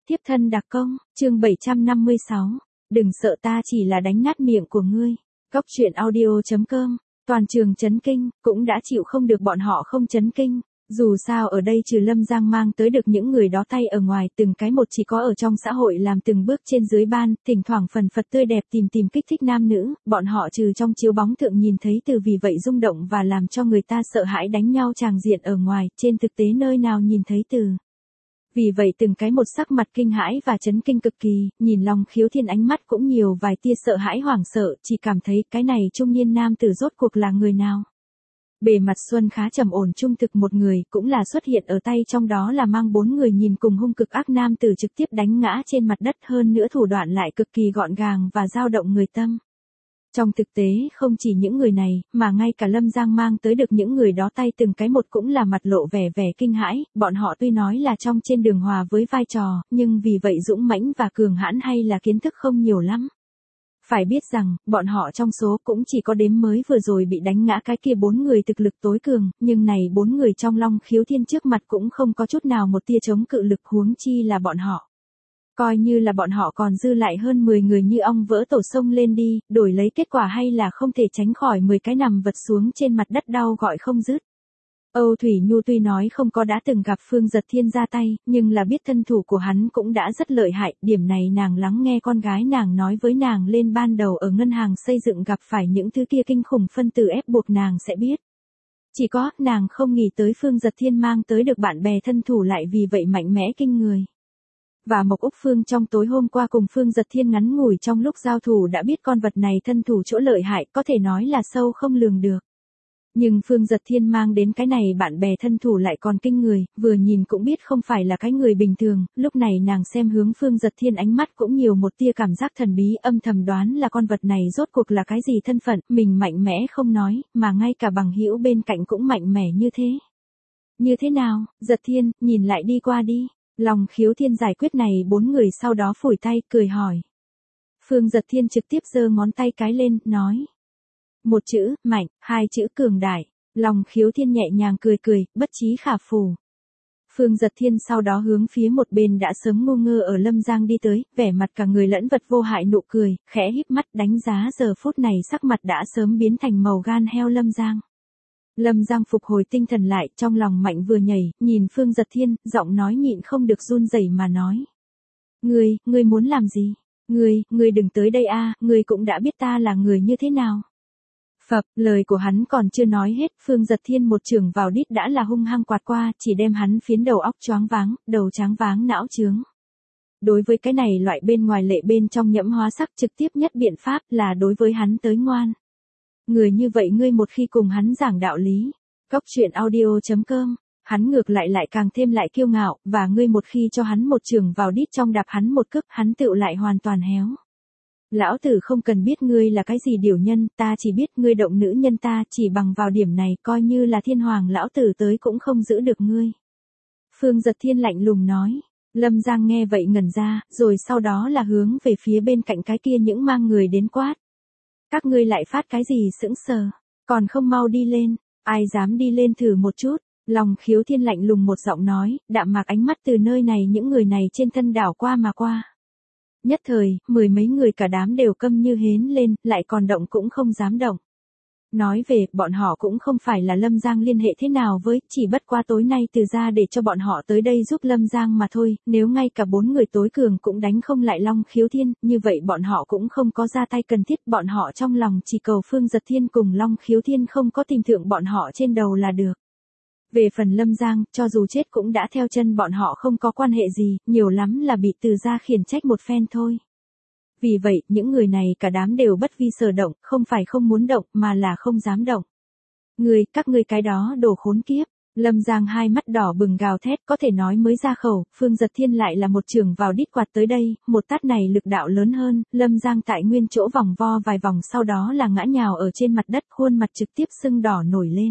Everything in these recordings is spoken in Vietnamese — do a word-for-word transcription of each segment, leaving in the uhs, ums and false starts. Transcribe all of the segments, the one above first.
Tiếp thân đặc công, chương bảy trăm năm mươi sáu. Đừng sợ ta chỉ là đánh nát miệng của ngươi. Góc truyện audio chấm com. Toàn trường chấn kinh, cũng đã chịu không được bọn họ không chấn kinh. Dù sao ở đây trừ Lâm Giang mang tới được những người đó tay ở ngoài từng cái một chỉ có ở trong xã hội làm từng bước trên dưới ban, thỉnh thoảng phần phật tươi đẹp tìm tìm kích thích nam nữ, bọn họ trừ trong chiếu bóng thượng nhìn thấy từ vì vậy rung động và làm cho người ta sợ hãi đánh nhau tràng diện ở ngoài, trên thực tế nơi nào nhìn thấy từ. Vì vậy từng cái một sắc mặt kinh hãi và chấn kinh cực kỳ, nhìn Long Khiếu Thiên ánh mắt cũng nhiều vài tia sợ hãi hoảng sợ, chỉ cảm thấy cái này trung niên nam tử rốt cuộc là người nào. Bề mặt Xuân khá trầm ổn trung thực một người, cũng là xuất hiện ở tay trong đó là mang bốn người nhìn cùng hung cực ác nam tử trực tiếp đánh ngã trên mặt đất, hơn nữa thủ đoạn lại cực kỳ gọn gàng và dao động người tâm. Trong thực tế không chỉ những người này, mà ngay cả Lâm Giang mang tới được những người đó tay từng cái một cũng là mặt lộ vẻ vẻ kinh hãi, bọn họ tuy nói là trong trên đường hòa với vai trò, nhưng vì vậy dũng mãnh và cường hãn hay là kiến thức không nhiều lắm. Phải biết rằng, bọn họ trong số cũng chỉ có đếm mới vừa rồi bị đánh ngã cái kia bốn người thực lực tối cường, nhưng này bốn người trong Long Khiếu Thiên trước mặt cũng không có chút nào một tia chống cự lực, huống chi là bọn họ. Coi như là bọn họ còn dư lại hơn mười người như ong vỡ tổ sông lên đi, đổi lấy kết quả hay là không thể tránh khỏi mười cái nằm vật xuống trên mặt đất đau gọi không dứt. Âu Thủy Nhu tuy nói không có đã từng gặp Phương Giật Thiên ra tay, nhưng là biết thân thủ của hắn cũng đã rất lợi hại, điểm này nàng lắng nghe con gái nàng nói với nàng lên ban đầu ở ngân hàng xây dựng gặp phải những thứ kia kinh khủng phân tử ép buộc nàng sẽ biết. Chỉ có, nàng không nghĩ tới Phương Giật Thiên mang tới được bạn bè thân thủ lại vì vậy mạnh mẽ kinh người. Và Mộc Úc Phương trong tối hôm qua cùng Phương Giật Thiên ngắn ngủi trong lúc giao thủ đã biết con vật này thân thủ chỗ lợi hại, có thể nói là sâu không lường được. Nhưng Phương Giật Thiên mang đến cái này bạn bè thân thủ lại còn kinh người, vừa nhìn cũng biết không phải là cái người bình thường, lúc này nàng xem hướng Phương Giật Thiên ánh mắt cũng nhiều một tia cảm giác thần bí, âm thầm đoán là con vật này rốt cuộc là cái gì thân phận, mình mạnh mẽ không nói, mà ngay cả bằng hữu bên cạnh cũng mạnh mẽ như thế. Như thế nào, Giật Thiên, nhìn lại đi qua đi. Long Khiếu Thiên giải quyết này bốn người sau đó phủi tay, cười hỏi. Phương Giật Thiên trực tiếp giơ ngón tay cái lên, nói. Một chữ, mạnh, hai chữ cường đại. Long Khiếu Thiên nhẹ nhàng cười cười, bất chí khả phù. Phương Giật Thiên sau đó hướng phía một bên đã sớm ngu ngơ ở Lâm Giang đi tới, vẻ mặt cả người lẫn vật vô hại nụ cười, khẽ híp mắt đánh giá giờ phút này sắc mặt đã sớm biến thành màu gan heo Lâm Giang. Lâm Giang phục hồi tinh thần lại, trong lòng mạnh vừa nhảy, nhìn Phương Giật Thiên, giọng nói nhịn không được run rẩy mà nói. Ngươi, ngươi muốn làm gì? Ngươi, ngươi đừng tới đây a, ngươi cũng đã biết ta là người như thế nào. Phập, lời của hắn còn chưa nói hết, Phương Giật Thiên một chưởng vào đít đã là hung hăng quạt qua, chỉ đem hắn phiến đầu óc choáng váng, đầu tráng váng não chướng. Đối với cái này loại bên ngoài lệ bên trong nhẫm hóa sắc trực tiếp nhất biện pháp là đối với hắn tới ngoan. Người như vậy ngươi một khi cùng hắn giảng đạo lý, góc truyện audio chấm com, hắn ngược lại lại càng thêm lại kiêu ngạo, và ngươi một khi cho hắn một chưởng vào đít trong đạp hắn một cước, hắn tựu lại hoàn toàn héo. Lão tử không cần biết ngươi là cái gì điều nhân, ta chỉ biết ngươi động nữ nhân ta, chỉ bằng vào điểm này coi như là thiên hoàng lão tử tới cũng không giữ được ngươi. Phương Giật Thiên lạnh lùng nói. Lâm Giang nghe vậy ngẩn ra, rồi sau đó là hướng về phía bên cạnh cái kia những mang người đến quát. Các ngươi lại phát cái gì sững sờ, còn không mau đi lên, ai dám đi lên thử một chút. Long Khiếu Thiên lạnh lùng một giọng nói, đạm mạc ánh mắt từ nơi này những người này trên thân đảo qua mà qua. Nhất thời, mười mấy người cả đám đều câm như hến lên, lại còn động cũng không dám động. Nói về, bọn họ cũng không phải là Lâm Giang liên hệ thế nào với, chỉ bất qua tối nay từ ra để cho bọn họ tới đây giúp Lâm Giang mà thôi, nếu ngay cả bốn người tối cường cũng đánh không lại Long Khiếu Thiên, như vậy bọn họ cũng không có ra tay cần thiết, bọn họ trong lòng chỉ cầu Phương Giật Thiên cùng Long Khiếu Thiên không có tìm thượng bọn họ trên đầu là được. Về phần Lâm Giang, cho dù chết cũng đã theo chân bọn họ không có quan hệ gì, nhiều lắm là bị từ ra khiển trách một phen thôi. Vì vậy, những người này cả đám đều bất vi sở động, không phải không muốn động, mà là không dám động. Người, các ngươi cái đó đồ khốn kiếp. Lâm Giang hai mắt đỏ bừng gào thét, có thể nói mới ra khẩu, Phương Giật Thiên lại là một chưởng vào đít quạt tới đây, một tát này lực đạo lớn hơn, Lâm Giang tại nguyên chỗ vòng vo vài vòng sau đó là ngã nhào ở trên mặt đất, khuôn mặt trực tiếp sưng đỏ nổi lên.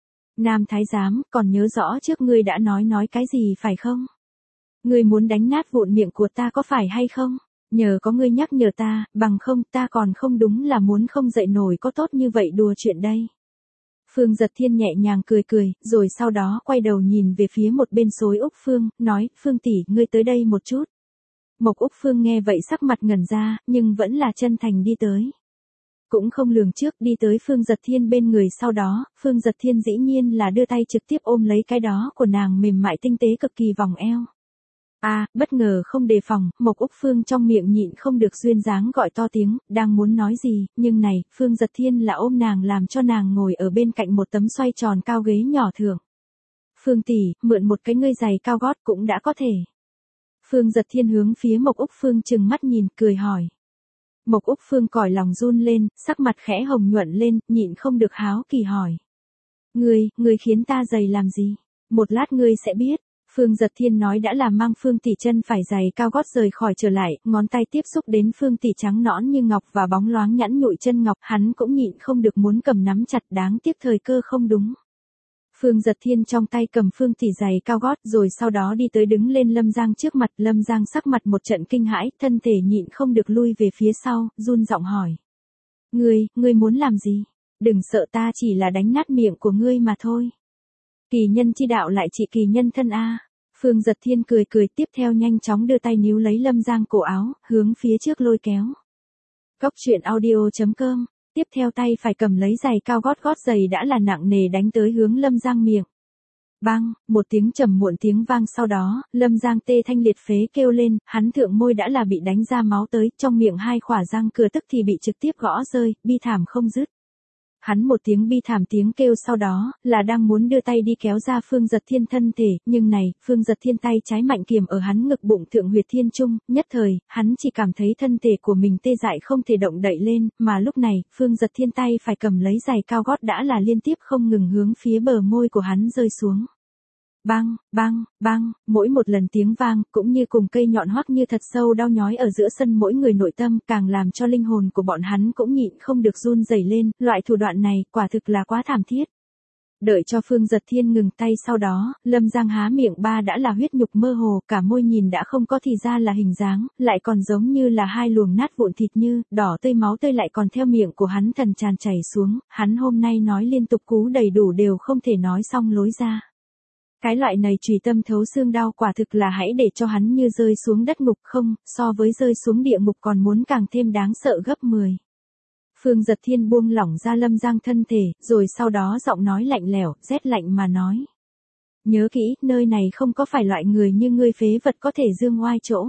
Nam Thái Giám, còn nhớ rõ trước ngươi đã nói nói cái gì phải không? Ngươi muốn đánh nát vụn miệng của ta có phải hay không? Nhờ có ngươi nhắc nhở ta, bằng không ta còn không đúng là muốn không dậy nổi có tốt như vậy đùa chuyện đây. Phương Giật Thiên nhẹ nhàng cười cười, rồi sau đó quay đầu nhìn về phía một bên xối Úc Phương, nói, Phương tỷ, ngươi tới đây một chút. Mộc Úc Phương nghe vậy sắc mặt ngẩn ra, nhưng vẫn là chân thành đi tới. Cũng không lường trước đi tới Phương Giật Thiên bên người, sau đó, Phương Giật Thiên dĩ nhiên là đưa tay trực tiếp ôm lấy cái đó của nàng mềm mại tinh tế cực kỳ vòng eo. À, bất ngờ không đề phòng, Mộc Úc Phương trong miệng nhịn không được duyên dáng gọi to tiếng, đang muốn nói gì, nhưng này, Phương Giật Thiên là ôm nàng làm cho nàng ngồi ở bên cạnh một tấm xoay tròn cao ghế nhỏ thượng. Phương tỷ, mượn một cái ngươi giày cao gót cũng đã có thể. Phương Giật Thiên hướng phía Mộc Úc Phương trừng mắt nhìn, cười hỏi. Mộc Úc Phương còi lòng run lên, sắc mặt khẽ hồng nhuận lên, nhịn không được háo kỳ hỏi. Ngươi, ngươi khiến ta giày làm gì? Một lát ngươi sẽ biết. Phương Giật Thiên nói đã là mang Phương tỷ chân phải giày cao gót rời khỏi trở lại, ngón tay tiếp xúc đến Phương tỷ trắng nõn như ngọc và bóng loáng nhẵn nhụi chân ngọc, hắn cũng nhịn không được muốn cầm nắm chặt, đáng tiếc thời cơ không đúng. Phương Giật Thiên trong tay cầm Phương tỷ giày cao gót rồi sau đó đi tới đứng lên Lâm Giang trước mặt, Lâm Giang sắc mặt một trận kinh hãi, thân thể nhịn không được lui về phía sau, run giọng hỏi. Ngươi, ngươi muốn làm gì? Đừng sợ, ta chỉ là đánh nát miệng của ngươi mà thôi. Kỳ nhân chi đạo lại trị kỳ nhân thân a. Phương Giật Thiên cười cười tiếp theo nhanh chóng đưa tay níu lấy Lâm Giang cổ áo, hướng phía trước lôi kéo. Cốc truyện audio chấm com. Tiếp theo tay phải cầm lấy giày cao gót, gót giày đã là nặng nề đánh tới hướng Lâm Giang miệng. Bang, một tiếng trầm muộn tiếng vang sau đó, Lâm Giang tê thanh liệt phế kêu lên, hắn thượng môi đã là bị đánh ra máu tới, trong miệng hai khỏa răng cửa tức thì bị trực tiếp gõ rơi, bi thảm không dứt. Hắn một tiếng bi thảm tiếng kêu sau đó, là đang muốn đưa tay đi kéo ra Phương Giật Thiên thân thể, nhưng này, Phương Giật Thiên tay trái mạnh kiềm ở hắn ngực bụng thượng huyệt thiên trung, nhất thời, hắn chỉ cảm thấy thân thể của mình tê dại không thể động đậy lên, mà lúc này, Phương Giật Thiên tay phải cầm lấy giày cao gót đã là liên tiếp không ngừng hướng phía bờ môi của hắn rơi xuống. Bang, bang, bang, mỗi một lần tiếng vang, cũng như cùng cây nhọn hoắc như thật sâu đau nhói ở giữa sân mỗi người nội tâm, càng làm cho linh hồn của bọn hắn cũng nhịn không được run rẩy lên, loại thủ đoạn này, quả thực là quá thảm thiết. Đợi cho Phương Giật Thiên ngừng tay sau đó, Lâm Giang há miệng ba đã là huyết nhục mơ hồ, cả môi nhìn đã không có thì ra là hình dáng, lại còn giống như là hai luồng nát vụn thịt như, đỏ tươi máu tươi lại còn theo miệng của hắn thần tràn chảy xuống, hắn hôm nay nói liên tục cú đầy đủ đều không thể nói xong lối ra. Cái loại này trùy tâm thấu xương đau quả thực là hãy để cho hắn như rơi xuống đất ngục không, so với rơi xuống địa ngục còn muốn càng thêm đáng sợ gấp mười. Phương Giật Thiên buông lỏng ra Lâm Giang thân thể, rồi sau đó giọng nói lạnh lẽo, rét lạnh mà nói. Nhớ kỹ, nơi này không có phải loại người như ngươi phế vật có thể dương oai chỗ.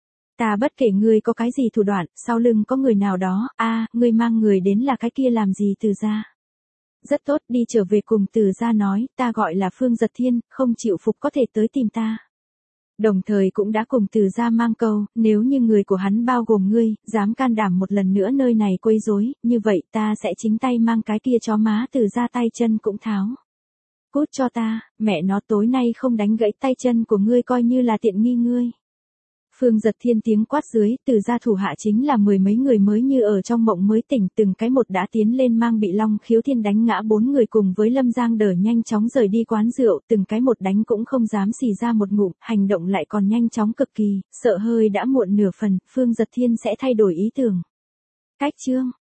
Ta bất kể ngươi có cái gì thủ đoạn, sau lưng có người nào đó, a, à, ngươi mang người đến là cái kia làm gì từ gia. Rất tốt, đi trở về cùng từ gia nói, ta gọi là Phương Giật Thiên, không chịu phục có thể tới tìm ta. Đồng thời cũng đã cùng từ gia mang câu, nếu như người của hắn bao gồm ngươi, dám can đảm một lần nữa nơi này quấy rối, như vậy ta sẽ chính tay mang cái kia chó má từ gia tay chân cũng tháo. Cút cho ta, mẹ nó tối nay không đánh gãy tay chân của ngươi coi như là tiện nghi ngươi. Phương Giật Thiên tiếng quát dưới, từ gia thủ hạ chính là mười mấy người mới như ở trong mộng mới tỉnh, từng cái một đã tiến lên mang bị Long Khiếu Thiên đánh ngã bốn người cùng với Lâm Giang đờ nhanh chóng rời đi quán rượu, từng cái một đánh cũng không dám xì ra một ngụm, hành động lại còn nhanh chóng cực kỳ, sợ hơi đã muộn nửa phần, Phương Giật Thiên sẽ thay đổi ý tưởng. Cách chương